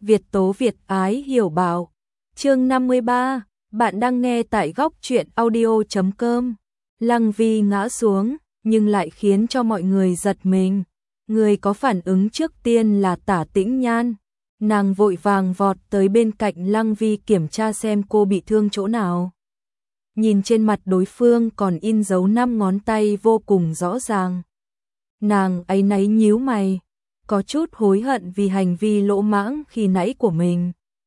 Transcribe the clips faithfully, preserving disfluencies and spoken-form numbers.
Việt tố Việt ái hiểu bảo. Chương năm mươi ba, bạn đang nghe tại góc truyện audio chấm com. Lăng Vi ngã xuống, nhưng lại khiến cho mọi người giật mình. Người có phản ứng trước tiên là Tả Tĩnh Nhan. Nàng vội vàng vọt tới bên cạnh Lăng Vi kiểm tra xem cô bị thương chỗ nào. Nhìn trên mặt đối phương còn in dấu năm ngón tay vô cùng rõ ràng. Nàng áy náy nhíu mày, có chút hối hận vì hành vi lỗ mãng khi nãy của mình.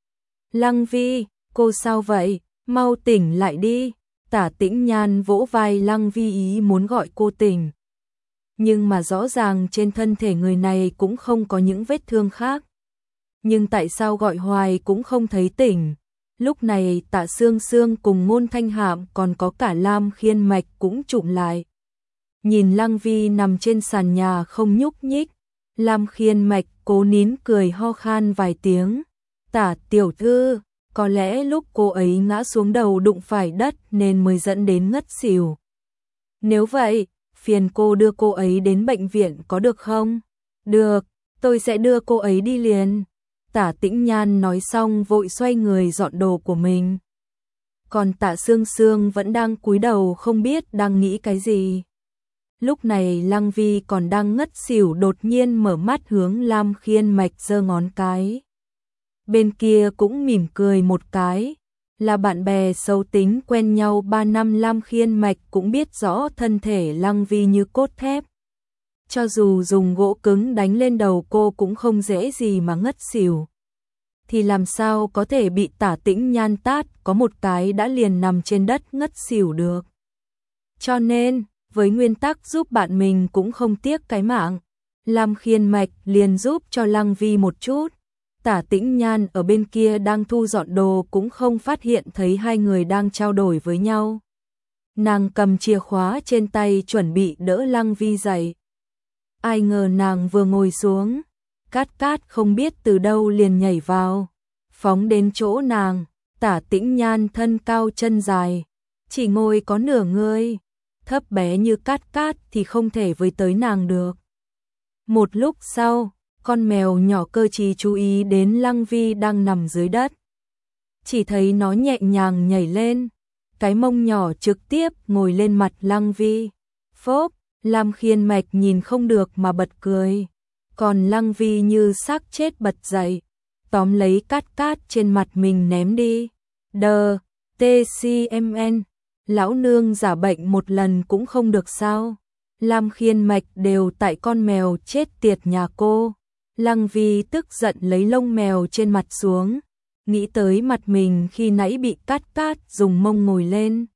Lăng Vi, cô sao vậy? Mau tỉnh lại đi. Tả Tĩnh Nhan vỗ vai Lăng Vi ý muốn gọi cô tỉnh. Nhưng mà rõ ràng trên thân thể người này cũng không có những vết thương khác. Nhưng tại sao gọi hoài cũng không thấy tỉnh? Lúc này Tạ Sương Sương cùng Ngôn Thanh Hạm còn có cả Lam Khiên Mạch cũng chụm lại. Nhìn Lăng Vi nằm trên sàn nhà không nhúc nhích, Lam Khiên Mạch cố nín cười ho khan vài tiếng. Tả tiểu thư, có lẽ lúc cô ấy ngã xuống đầu đụng phải đất nên mới dẫn đến ngất xỉu. Nếu vậy, phiền cô đưa cô ấy đến bệnh viện có được không? Được, tôi sẽ đưa cô ấy đi liền. Tả Tĩnh Nhan nói xong vội xoay người dọn đồ của mình. Còn Tạ Sương Sương vẫn đang cúi đầu không biết đang nghĩ cái gì. Lúc này Lăng Vi còn đang ngất xỉu đột nhiên mở mắt hướng Lam Khiên Mạch giơ ngón cái. Bên kia cũng mỉm cười một cái. Là bạn bè xấu tính quen nhau ba năm, Lam Khiên Mạch cũng biết rõ thân thể Lăng Vi như cốt thép. Cho dù dùng gỗ cứng đánh lên đầu cô cũng không dễ gì mà ngất xỉu. Thì làm sao có thể bị Tả Tĩnh Nhan tát có một cái đã liền nằm trên đất ngất xỉu được. Cho nên, với nguyên tắc giúp bạn mình cũng không tiếc cái mạng, Lam Khiên Mạch liền giúp cho Lăng Vi một chút. Tả Tĩnh Nhan ở bên kia đang thu dọn đồ cũng không phát hiện thấy hai người đang trao đổi với nhau. Nàng cầm chìa khóa trên tay chuẩn bị đỡ Lăng Vi dậy. Ai ngờ nàng vừa ngồi xuống, Cát Cát không biết từ đâu liền nhảy vào, phóng đến chỗ nàng. Tả Tĩnh Nhan thân cao chân dài, chỉ ngồi có nửa người, thấp bé như Cát Cát thì không thể với tới nàng được. Một lúc sau, con mèo nhỏ cơ trí chú ý đến Lăng Vi đang nằm dưới đất. Chỉ thấy nó nhẹ nhàng nhảy lên, cái mông nhỏ trực tiếp ngồi lên mặt Lăng Vi. Phốp, Lam Khiên Mạch nhìn không được mà bật cười. Còn Lăng Vi như xác chết bật dậy, tóm lấy Cát Cát trên mặt mình ném đi. Đờ, tê xê em en, lão nương giả bệnh một lần cũng không được sao? Lam Khiên Mạch đều tại con mèo chết tiệt nhà cô. Lăng Vi tức giận lấy lông mèo trên mặt xuống, nghĩ tới mặt mình khi nãy bị Cát Cát dùng mông ngồi lên.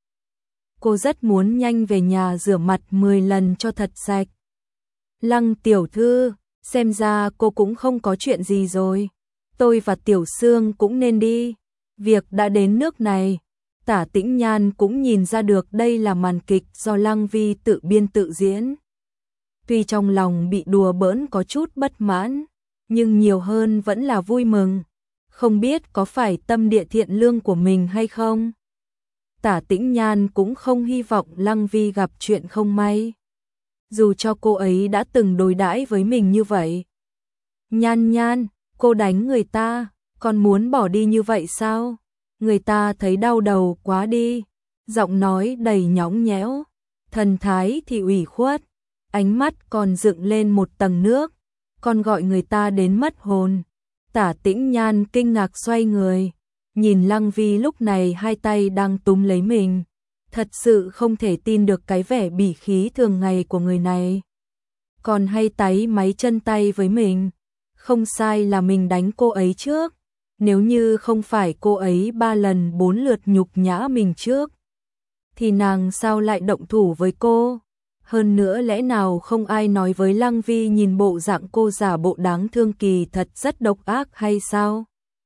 Cô rất muốn nhanh về nhà rửa mặt mười lần cho thật sạch. Lăng tiểu thư, xem ra cô cũng không có chuyện gì rồi. Tôi và Tiểu Sương cũng nên đi. Việc đã đến nước này, Tả Tĩnh Nhan cũng nhìn ra được đây là màn kịch do Lăng Vi tự biên tự diễn. Tuy trong lòng bị đùa bỡn có chút bất mãn, nhưng nhiều hơn vẫn là vui mừng. Không biết có phải tâm địa thiện lương của mình hay không? Tả Tĩnh Nhan cũng không hy vọng Lăng Vi gặp chuyện không may. Dù cho cô ấy đã từng đối đãi với mình như vậy. Nhan Nhan, cô đánh người ta, còn muốn bỏ đi như vậy sao? Người ta thấy đau đầu quá đi. Giọng nói đầy nhõng nhẽo, thần thái thì ủy khuất, ánh mắt còn dựng lên một tầng nước, còn gọi người ta đến mất hồn. Tả Tĩnh Nhan kinh ngạc xoay người, nhìn Lăng Vi lúc này hai tay đang túm lấy mình, thật sự không thể tin được cái vẻ bỉ khí thường ngày của người này. Còn hay táy máy chân tay với mình, không sai là mình đánh cô ấy trước, nếu như không phải cô ấy ba lần bốn lượt nhục nhã mình trước, thì nàng sao lại động thủ với cô? Hơn nữa lẽ nào không ai nói với Lăng Vi nhìn bộ dạng cô giả bộ đáng thương kỳ thật rất độc ác hay sao?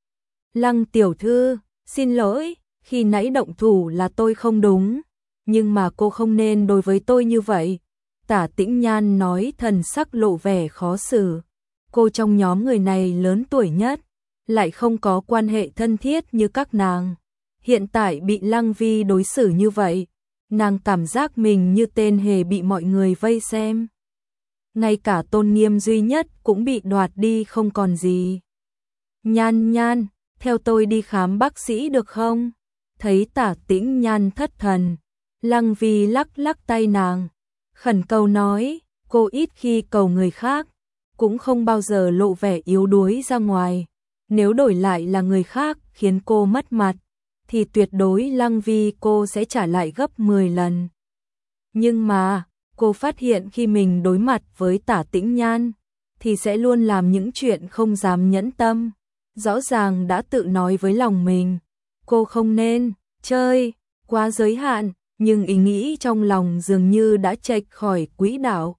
Lăng tiểu thư, xin lỗi, khi nãy động thủ là tôi không đúng, nhưng mà cô không nên đối với tôi như vậy. Tả Tĩnh Nhan nói thần sắc lộ vẻ khó xử. Cô trong nhóm người này lớn tuổi nhất, lại không có quan hệ thân thiết như các nàng. Hiện tại bị Lăng Vi đối xử như vậy, nàng cảm giác mình như tên hề bị mọi người vây xem. Ngay cả tôn nghiêm duy nhất cũng bị đoạt đi không còn gì. Nhan Nhan, theo tôi đi khám bác sĩ được không? Thấy Tả Tĩnh Nhan thất thần, Lăng Vi lắc lắc tay nàng, khẩn cầu nói, cô ít khi cầu người khác, cũng không bao giờ lộ vẻ yếu đuối ra ngoài. Nếu đổi lại là người khác khiến cô mất mặt, thì tuyệt đối Lăng Vi cô sẽ trả lại gấp mười lần. Nhưng mà, cô phát hiện khi mình đối mặt với Tả Tĩnh Nhan, thì sẽ luôn làm những chuyện không dám nhẫn tâm. Rõ ràng đã tự nói với lòng mình, cô không nên chơi quá giới hạn, nhưng ý nghĩ trong lòng dường như đã chệch khỏi quỹ đạo.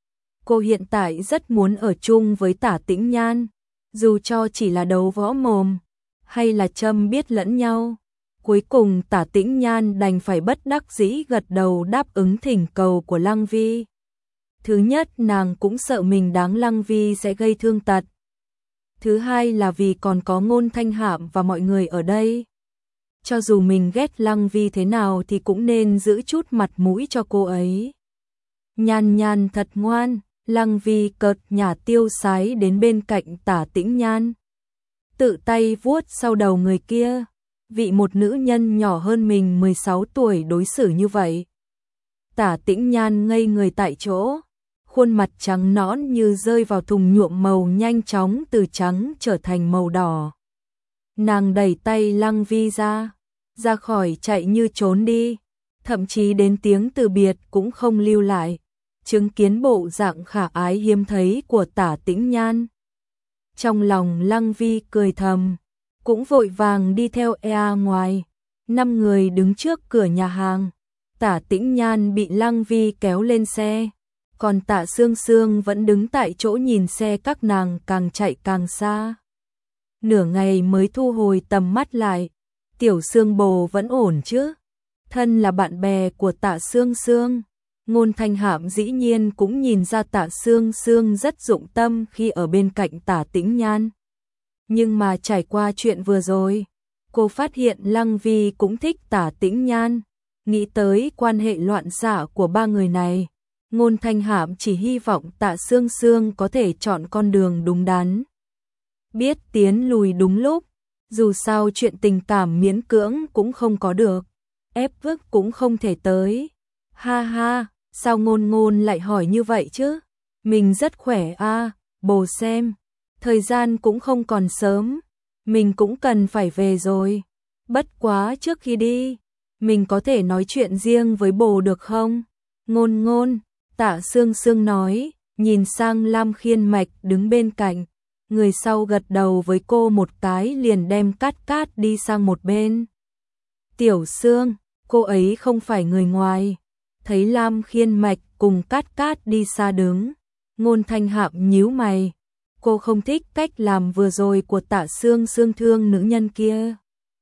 Cô hiện tại rất muốn ở chung với Tả Tĩnh Nhan, dù cho chỉ là đấu võ mồm, hay là châm biết lẫn nhau. Cuối cùng Tả Tĩnh Nhan đành phải bất đắc dĩ gật đầu đáp ứng thỉnh cầu của Lăng Vi. Thứ nhất, nàng cũng sợ mình đáng Lăng Vi sẽ gây thương tật. Thứ hai là vì còn có Ngôn Thanh Hạm và mọi người ở đây. Cho dù mình ghét Lăng Vi thế nào thì cũng nên giữ chút mặt mũi cho cô ấy. Nhan Nhan thật ngoan, Lăng Vi cợt nhả tiêu sái đến bên cạnh Tả Tĩnh Nhan. Tự tay vuốt sau đầu người kia, vị một nữ nhân nhỏ hơn mình mười sáu tuổi đối xử như vậy. Tả Tĩnh Nhan ngây người tại chỗ, khuôn mặt trắng nõn như rơi vào thùng nhuộm màu nhanh chóng từ trắng trở thành màu đỏ. Nàng đẩy tay Lăng Vi ra, ra khỏi chạy như trốn đi, thậm chí đến tiếng từ biệt cũng không lưu lại, chứng kiến bộ dạng khả ái hiếm thấy của Tả Tĩnh Nhan. Trong lòng Lăng Vi cười thầm, cũng vội vàng đi theo e ngoài. Năm người đứng trước cửa nhà hàng, Tả Tĩnh Nhan bị Lăng Vi kéo lên xe, còn Tạ Sương Sương vẫn đứng tại chỗ nhìn xe các nàng càng chạy càng xa. Nửa ngày mới thu hồi tầm mắt lại, Tiểu Sương bồ vẫn ổn chứ? Thân là bạn bè của Tạ Sương Sương, Ngôn Thanh Hạm dĩ nhiên cũng nhìn ra Tạ Sương Sương rất dụng tâm khi ở bên cạnh Tả Tĩnh Nhan. Nhưng mà trải qua chuyện vừa rồi, cô phát hiện Lăng Vi cũng thích Tả Tĩnh Nhan. Nghĩ tới quan hệ loạn xạ của ba người này, Ngôn Thanh Hạm chỉ hy vọng Tạ Sương Sương có thể chọn con đường đúng đắn, biết tiến lùi đúng lúc. Dù sao chuyện tình cảm miễn cưỡng cũng không có được, ép bức cũng không thể tới. Ha ha, sao Ngôn Ngôn lại hỏi như vậy chứ? Mình rất khỏe a, à, bồ xem. Thời gian cũng không còn sớm, mình cũng cần phải về rồi. Bất quá trước khi đi, mình có thể nói chuyện riêng với bồ được không? Ngôn Ngôn, Tạ Sương Sương nói, nhìn sang Lam Khiên Mạch đứng bên cạnh. Người sau gật đầu với cô một cái liền đem Cát Cát đi sang một bên. Tiểu Sương, cô ấy không phải người ngoài. Thấy Lam Khiên Mạch cùng Cát Cát đi xa đứng, Ngôn Thanh Hạm nhíu mày. Cô không thích cách làm vừa rồi của Tạ Sương Sương thương nữ nhân kia.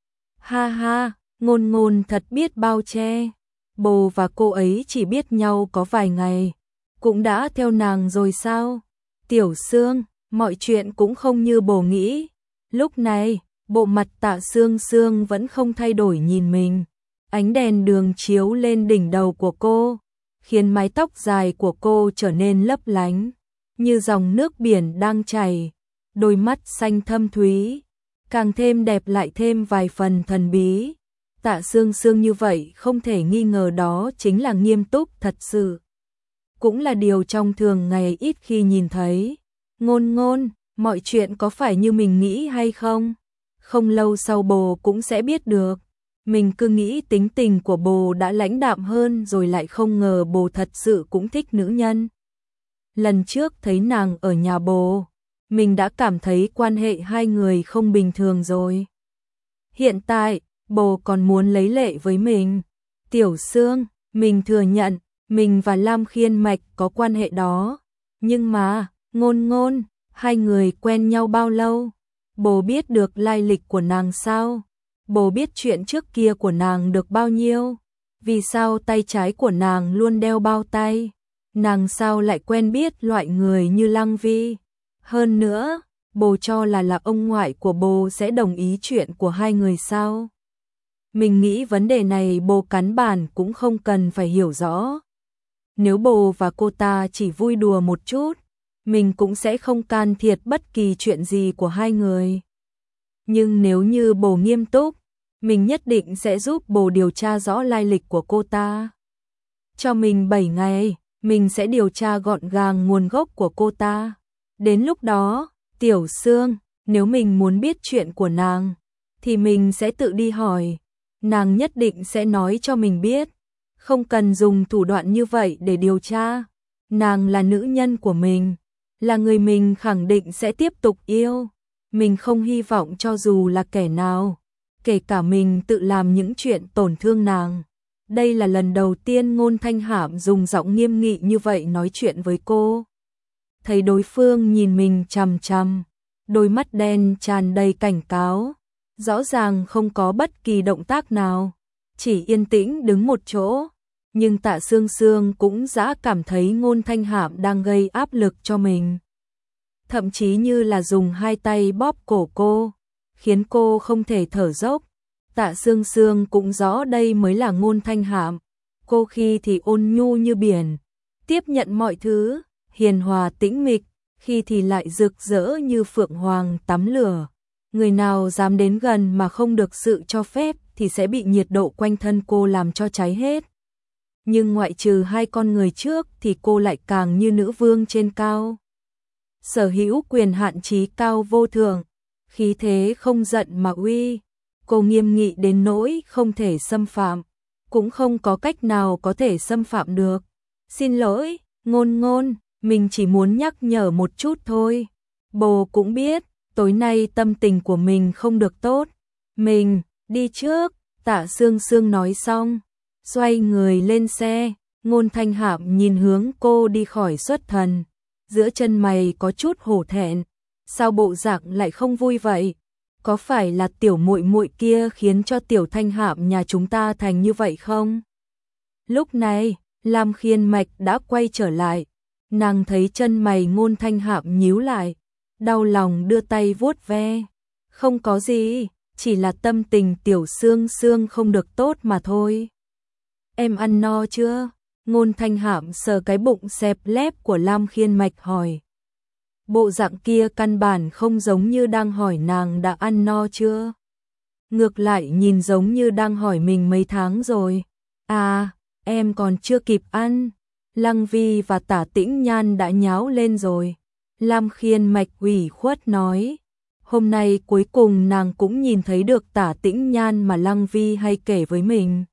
Ha ha, Ngôn Ngôn thật biết bao che. Bồ và cô ấy chỉ biết nhau có vài ngày, cũng đã theo nàng rồi sao? Tiểu Sương, mọi chuyện cũng không như bồ nghĩ. Lúc này, bộ mặt Tạ Sương Sương vẫn không thay đổi nhìn mình. Ánh đèn đường chiếu lên đỉnh đầu của cô, khiến mái tóc dài của cô trở nên lấp lánh, như dòng nước biển đang chảy. Đôi mắt xanh thâm thúy, càng thêm đẹp lại thêm vài phần thần bí. Tạ Sương Sương như vậy không thể nghi ngờ đó chính là nghiêm túc thật sự. Cũng là điều trong thường ngày ít khi nhìn thấy. Ngôn Ngôn, mọi chuyện có phải như mình nghĩ hay không? Không lâu sau bồ cũng sẽ biết được. Mình cứ nghĩ tính tình của bồ đã lãnh đạm hơn rồi lại không ngờ bồ thật sự cũng thích nữ nhân. Lần trước thấy nàng ở nhà bồ, mình đã cảm thấy quan hệ hai người không bình thường rồi. Hiện tại, bồ còn muốn lấy lệ với mình. Tiểu Sương, mình thừa nhận, mình và Lam Khiên Mạch có quan hệ đó. Nhưng mà, Ngôn Ngôn, hai người quen nhau bao lâu? Bồ biết được lai lịch của nàng sao? Bồ biết chuyện trước kia của nàng được bao nhiêu? Vì sao tay trái của nàng luôn đeo bao tay? Nàng sao lại quen biết loại người như Lăng Vi? Hơn nữa, bồ cho là là ông ngoại của bồ sẽ đồng ý chuyện của hai người sao? Mình nghĩ vấn đề này bồ cắn bản cũng không cần phải hiểu rõ. Nếu bồ và cô ta chỉ vui đùa một chút, mình cũng sẽ không can thiệp bất kỳ chuyện gì của hai người. Nhưng nếu như bồ nghiêm túc, mình nhất định sẽ giúp bồ điều tra rõ lai lịch của cô ta. Cho mình bảy ngày, mình sẽ điều tra gọn gàng nguồn gốc của cô ta. Đến lúc đó, Tiểu Sương, nếu mình muốn biết chuyện của nàng, thì mình sẽ tự đi hỏi. Nàng nhất định sẽ nói cho mình biết. Không cần dùng thủ đoạn như vậy để điều tra. Nàng là nữ nhân của mình, là người mình khẳng định sẽ tiếp tục yêu. Mình không hy vọng cho dù là kẻ nào, kể cả mình tự làm những chuyện tổn thương nàng. Đây là lần đầu tiên Ngôn Thanh Hạm dùng giọng nghiêm nghị như vậy nói chuyện với cô. Thấy đối phương nhìn mình chằm chằm, đôi mắt đen tràn đầy cảnh cáo, rõ ràng không có bất kỳ động tác nào, chỉ yên tĩnh đứng một chỗ. Nhưng Tạ Sương Sương cũng dã cảm thấy Ngôn Thanh Hạm đang gây áp lực cho mình. Thậm chí như là dùng hai tay bóp cổ cô, khiến cô không thể thở dốc. Tạ Sương Sương cũng rõ đây mới là Ngôn Thanh Hạm. Cô khi thì ôn nhu như biển, tiếp nhận mọi thứ, hiền hòa tĩnh mịch, khi thì lại rực rỡ như phượng hoàng tắm lửa. Người nào dám đến gần mà không được sự cho phép thì sẽ bị nhiệt độ quanh thân cô làm cho cháy hết. Nhưng ngoại trừ hai con người trước thì cô lại càng như nữ vương trên cao. Sở hữu quyền hạn trí cao vô thượng, khí thế không giận mà uy. Cô nghiêm nghị đến nỗi không thể xâm phạm, cũng không có cách nào có thể xâm phạm được. Xin lỗi, Ngôn Ngôn, mình chỉ muốn nhắc nhở một chút thôi. Bồ cũng biết, tối nay tâm tình của mình không được tốt. Mình, đi trước, Tạ Sương Sương nói xong, xoay người lên xe. Ngôn Thanh Hạm nhìn hướng cô đi khỏi xuất thần, giữa chân mày có chút hổ thẹn. Sao bộ dạng lại không vui vậy? Có phải là tiểu muội muội kia khiến cho Tiểu Thanh Hạm nhà chúng ta thành như vậy không? Lúc này, Lam Khiên Mạch đã quay trở lại. Nàng thấy chân mày Ngôn Thanh Hạm nhíu lại, đau lòng đưa tay vuốt ve. Không có gì, chỉ là tâm tình Tiểu Sương Sương không được tốt mà thôi. Em ăn no chưa? Ngôn Thanh Hạm sờ cái bụng xẹp lép của Lam Khiên Mạch hỏi. Bộ dạng kia căn bản không giống như đang hỏi nàng đã ăn no chưa. Ngược lại nhìn giống như đang hỏi mình mấy tháng rồi. À, em còn chưa kịp ăn. Lăng Vi và Tả Tĩnh Nhan đã nháo lên rồi. Lam Khiên Mạch ủy khuất nói. Hôm nay cuối cùng nàng cũng nhìn thấy được Tả Tĩnh Nhan mà Lăng Vi hay kể với mình.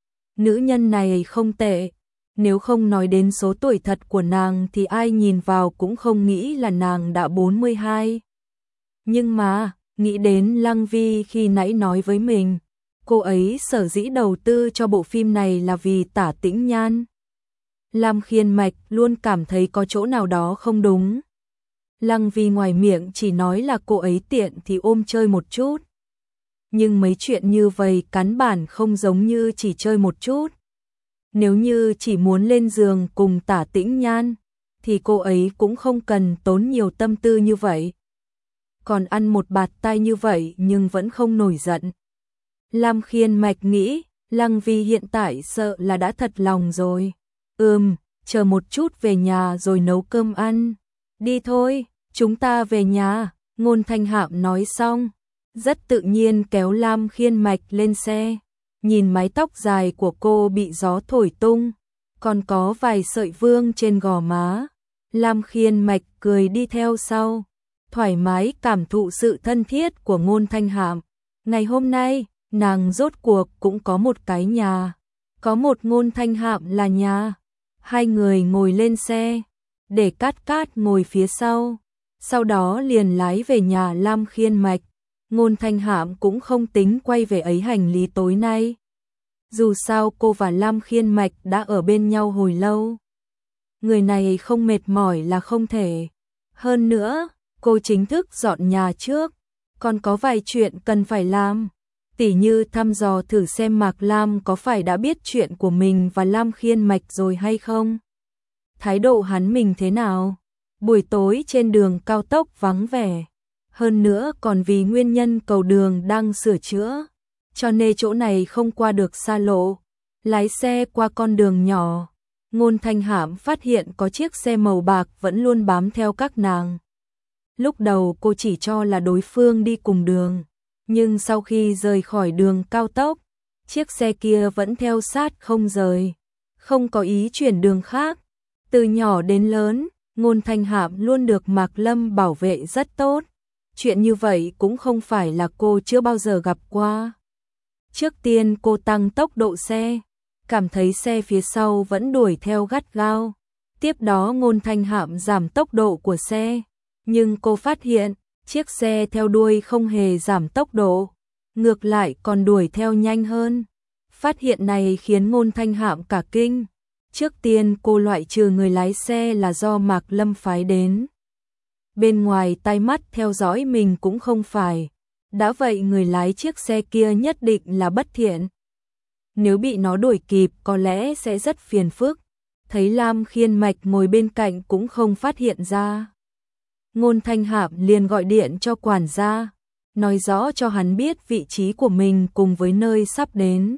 Nữ nhân này không tệ. Nếu không nói đến số tuổi thật của nàng thì ai nhìn vào cũng không nghĩ là nàng đã bốn mươi hai. Nhưng mà, nghĩ đến Lăng Vi khi nãy nói với mình, cô ấy sở dĩ đầu tư cho bộ phim này là vì Tả Tĩnh Nhan. Lam Khiên Mạch luôn cảm thấy có chỗ nào đó không đúng. Lăng Vi ngoài miệng chỉ nói là cô ấy tiện thì ôm chơi một chút. Nhưng mấy chuyện như vậy căn bản không giống như chỉ chơi một chút. Nếu như chỉ muốn lên giường cùng Tả Tĩnh Nhan, thì cô ấy cũng không cần tốn nhiều tâm tư như vậy. Còn ăn một bạt tai như vậy nhưng vẫn không nổi giận. Lam Khiên Mạch nghĩ, Lăng Vi hiện tại sợ là đã thật lòng rồi. Ừm, chờ một chút về nhà rồi nấu cơm ăn. Đi thôi, chúng ta về nhà, Ngôn Thanh Hạm nói xong. Rất tự nhiên kéo Lam Khiên Mạch lên xe. Nhìn mái tóc dài của cô bị gió thổi tung, còn có vài sợi vương trên gò má. Lam Khiên Mạch cười đi theo sau, thoải mái cảm thụ sự thân thiết của Ngôn Thanh Hạm. Ngày hôm nay, nàng rốt cuộc cũng có một cái nhà, có một Ngôn Thanh Hạm là nhà. Hai người ngồi lên xe, để Cát Cát ngồi phía sau, sau đó liền lái về nhà Lam Khiên Mạch. Ngôn Thanh Hạm cũng không tính quay về ấy hành lý tối nay. Dù sao cô và Lam Khiên Mạch đã ở bên nhau hồi lâu. Người này không mệt mỏi là không thể. Hơn nữa, cô chính thức dọn nhà trước, còn có vài chuyện cần phải làm. Tỉ như thăm dò thử xem Mạc Lam có phải đã biết chuyện của mình và Lam Khiên Mạch rồi hay không. Thái độ hắn mình thế nào? Buổi tối trên đường cao tốc vắng vẻ. Hơn nữa còn vì nguyên nhân cầu đường đang sửa chữa, cho nên chỗ này không qua được xa lộ. Lái xe qua con đường nhỏ, Ngôn Thanh Hạm phát hiện có chiếc xe màu bạc vẫn luôn bám theo các nàng. Lúc đầu cô chỉ cho là đối phương đi cùng đường, Nhưng sau khi rời khỏi đường cao tốc, chiếc xe kia vẫn theo sát không rời, không có ý chuyển đường khác. Từ nhỏ đến lớn, Ngôn Thanh Hạm luôn được Mạc Lâm bảo vệ rất tốt. Chuyện như vậy cũng không phải là cô chưa bao giờ gặp qua. Trước tiên cô tăng tốc độ xe, cảm thấy xe phía sau vẫn đuổi theo gắt gao. Tiếp đó Ngôn Thanh Hạm giảm tốc độ của xe, nhưng cô phát hiện chiếc xe theo đuôi không hề giảm tốc độ, ngược lại còn đuổi theo nhanh hơn. Phát hiện này khiến Ngôn Thanh Hạm cả kinh. Trước tiên cô loại trừ người lái xe là do Mạc Lâm phái đến. Bên ngoài tai mắt theo dõi mình cũng không phải. Đã vậy người lái chiếc xe kia nhất định là bất thiện. Nếu bị nó đuổi kịp có lẽ sẽ rất phiền phức. Thấy Lam Khiên Mạch ngồi bên cạnh cũng không phát hiện ra. Ngôn Thanh Hạm liền gọi điện cho quản gia, nói rõ cho hắn biết vị trí của mình cùng với nơi sắp đến.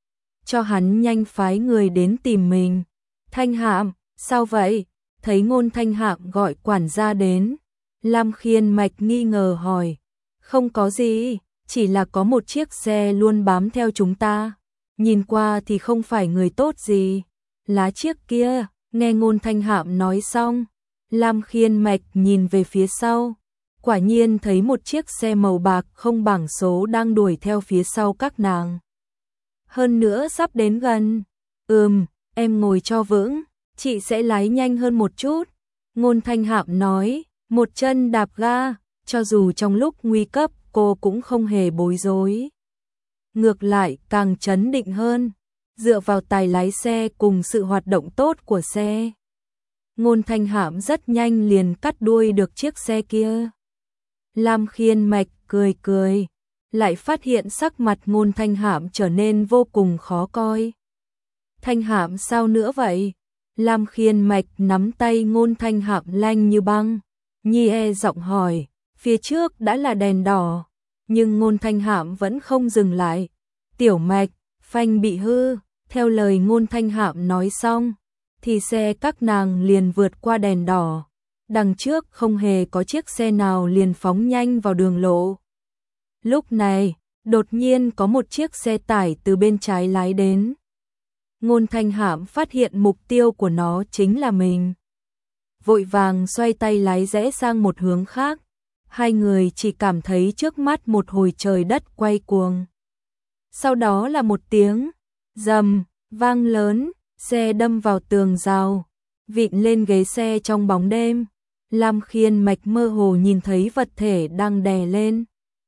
Cho hắn nhanh phái người đến tìm mình. Thanh Hạm, sao vậy? Thấy Ngôn Thanh Hạm gọi quản gia đến, Lam Khiên Mạch nghi ngờ hỏi. Không có gì, chỉ là có một chiếc xe luôn bám theo chúng ta. Nhìn qua thì không phải người tốt gì. Lá chiếc kia, nghe Ngôn Thanh Hạm nói xong, Lam Khiên Mạch nhìn về phía sau. Quả nhiên thấy một chiếc xe màu bạc không bảng số đang đuổi theo phía sau các nàng. Hơn nữa sắp đến gần. Ừm, em ngồi cho vững, chị sẽ lái nhanh hơn một chút. Ngôn Thanh Hạm nói, một chân đạp ga, cho dù trong lúc nguy cấp cô cũng không hề bối rối. Ngược lại càng chấn định hơn, dựa vào tài lái xe cùng sự hoạt động tốt của xe. Ngôn Thanh Hạm rất nhanh liền cắt đuôi được chiếc xe kia. Lam Khiên Mạch cười cười, lại phát hiện sắc mặt Ngôn Thanh Hạm trở nên vô cùng khó coi. Thanh Hạm sao nữa vậy? Lam Khiên Mạch nắm tay Ngôn Thanh Hạm lanh như băng, nhi e giọng hỏi, phía trước đã là đèn đỏ, nhưng Ngôn Thanh Hạm vẫn không dừng lại. Tiểu Mạch, phanh bị hư, theo lời Ngôn Thanh Hạm nói xong, thì xe các nàng liền vượt qua đèn đỏ. Đằng trước không hề có chiếc xe nào liền phóng nhanh vào đường lộ. Lúc này, đột nhiên có một chiếc xe tải từ bên trái lái đến. Ngôn Thanh Hạm phát hiện mục tiêu của nó chính là mình. Vội vàng xoay tay lái rẽ sang một hướng khác. Hai người chỉ cảm thấy trước mắt một hồi trời đất quay cuồng. Sau đó là một tiếng rầm vang lớn, xe đâm vào tường rào, vịn lên ghế xe trong bóng đêm. Lam Khiên Mạch mơ hồ nhìn thấy vật thể đang đè lên.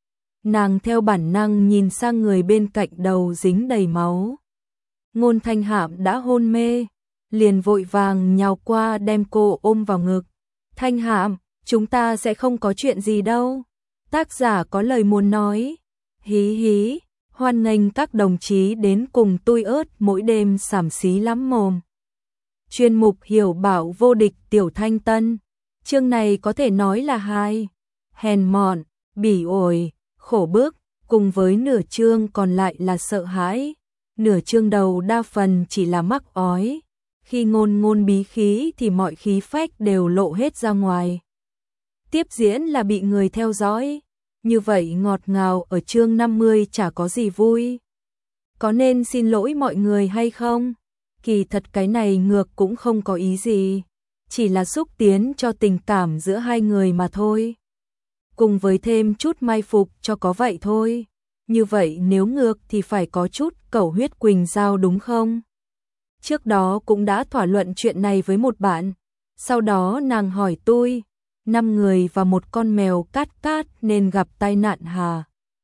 Nàng theo bản năng nhìn sang người bên cạnh đầu dính đầy máu. Ngôn Thanh Hạm đã hôn mê, liền vội vàng nhào qua đem cô ôm vào ngực. Thanh Hạm, chúng ta sẽ không có chuyện gì đâu. Tác giả có lời muốn nói. Hí hí, hoan nghênh các đồng chí đến cùng tôi ớt mỗi đêm xàm xí lắm mồm. Chuyên mục hiểu bảo vô địch Tiểu Thanh Tân. Chương này có thể nói là hai. Hèn mọn, bỉ ổi, khổ bức, cùng với nửa chương còn lại là sợ hãi. Nửa chương đầu đa phần chỉ là mắc ói. Khi ngôn ngôn bí khí thì mọi khí phách đều lộ hết ra ngoài. Tiếp diễn là bị người theo dõi. Như vậy ngọt ngào ở chương năm mươi chả có gì vui. Có nên xin lỗi mọi người hay không? Kỳ thật cái này ngược cũng không có ý gì. Chỉ là xúc tiến cho tình cảm giữa hai người mà thôi. Cùng với thêm chút mai phục cho có vậy thôi. Như vậy nếu ngược thì phải có chút cẩu huyết quỳnh giao đúng không? Trước đó cũng đã thỏa luận chuyện này với một bạn. Sau đó nàng hỏi tôi, năm người và một con mèo cát cát nên gặp tai nạn hà?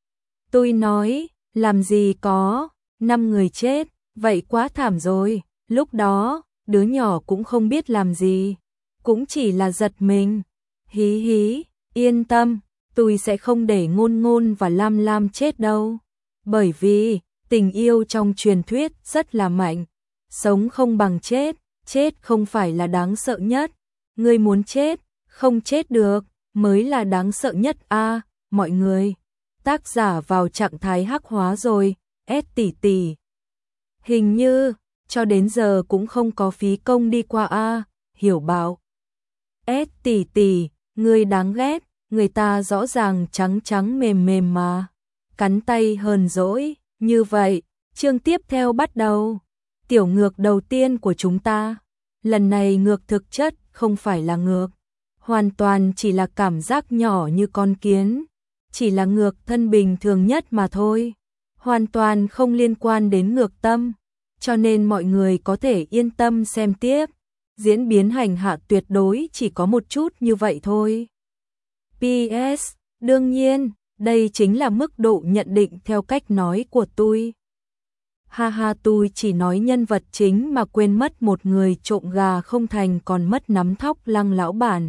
Tôi nói, làm gì có, năm người chết, vậy quá thảm rồi. Lúc đó, đứa nhỏ cũng không biết làm gì, cũng chỉ là giật mình. Hí hí, yên tâm, tôi sẽ không để Ngôn Ngôn và Lam Lam chết đâu. Bởi vì, tình yêu trong truyền thuyết rất là mạnh. Sống không bằng chết, chết không phải là đáng sợ nhất. Ngươi muốn chết, không chết được, mới là đáng sợ nhất a à, mọi người. Tác giả vào trạng thái hắc hóa rồi, S tỷ tỷ. Hình như, cho đến giờ cũng không có phí công đi qua a à, hiểu bảo. S tỷ tỷ, ngươi đáng ghét, người ta rõ ràng trắng trắng mềm mềm mà. cắn tay hờn dỗi, như vậy, chương tiếp theo bắt đầu. Tiểu ngược đầu tiên của chúng ta. Lần này ngược thực chất không phải là ngược, hoàn toàn chỉ là cảm giác nhỏ như con kiến, chỉ là ngược thân bình thường nhất mà thôi, hoàn toàn không liên quan đến ngược tâm, cho nên mọi người có thể yên tâm xem tiếp. Diễn biến hành hạ tuyệt đối chỉ có một chút như vậy thôi. pê ét. Đương nhiên, đây chính là mức độ nhận định theo cách nói của tôi. Ha ha, tôi chỉ nói nhân vật chính mà quên mất một người trộm gà không thành còn mất nắm thóc Lăng lão bản.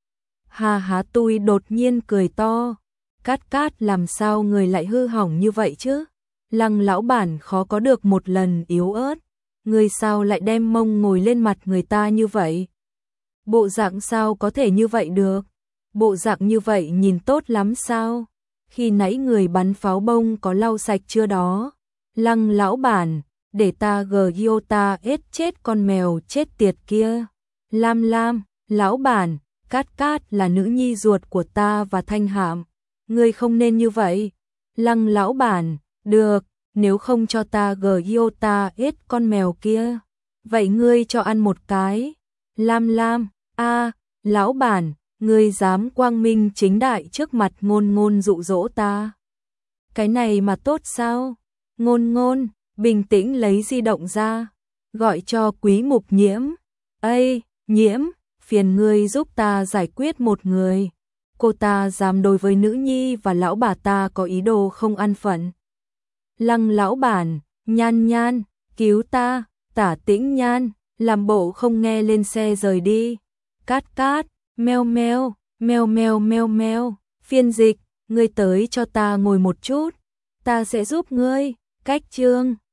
Ha ha, tôi đột nhiên cười to. Cát Cát, làm sao người lại hư hỏng như vậy chứ? Lăng lão bản khó có được một lần yếu ớt. Người sao lại đem mông ngồi lên mặt người ta như vậy? Bộ dạng sao có thể như vậy được? Bộ dạng như vậy nhìn tốt lắm sao? Khi nãy người bắn pháo bông có lau sạch chưa đó? Lăng lão bản, để ta Gyota ết chết con mèo chết tiệt kia. Lam Lam, lão bản, Cát Cát là nữ nhi ruột của ta và Thanh Hạm. Ngươi không nên như vậy. Lăng lão bản, được, nếu không cho ta Gyota ết con mèo kia, vậy ngươi cho ăn một cái. Lam Lam, a, lão bản, ngươi dám quang minh chính đại trước mặt Ngôn Ngôn dụ dỗ ta. Cái này mà tốt sao? Ngôn Ngôn, bình tĩnh lấy di động ra, gọi cho Quý Mục Nhiễm. Ây, Nhiễm, phiền ngươi giúp ta giải quyết một người. Cô ta dám đối với nữ nhi và lão bà ta có ý đồ không ăn phận. Lăng lão bản, Nhan Nhan, cứu ta. Tả Tĩnh Nhan, làm bộ không nghe, lên xe rời đi. Cát Cát, meo meo, meo meo meo meo, phiên dịch, ngươi tới cho ta ngồi một chút, ta sẽ giúp ngươi. Cách chương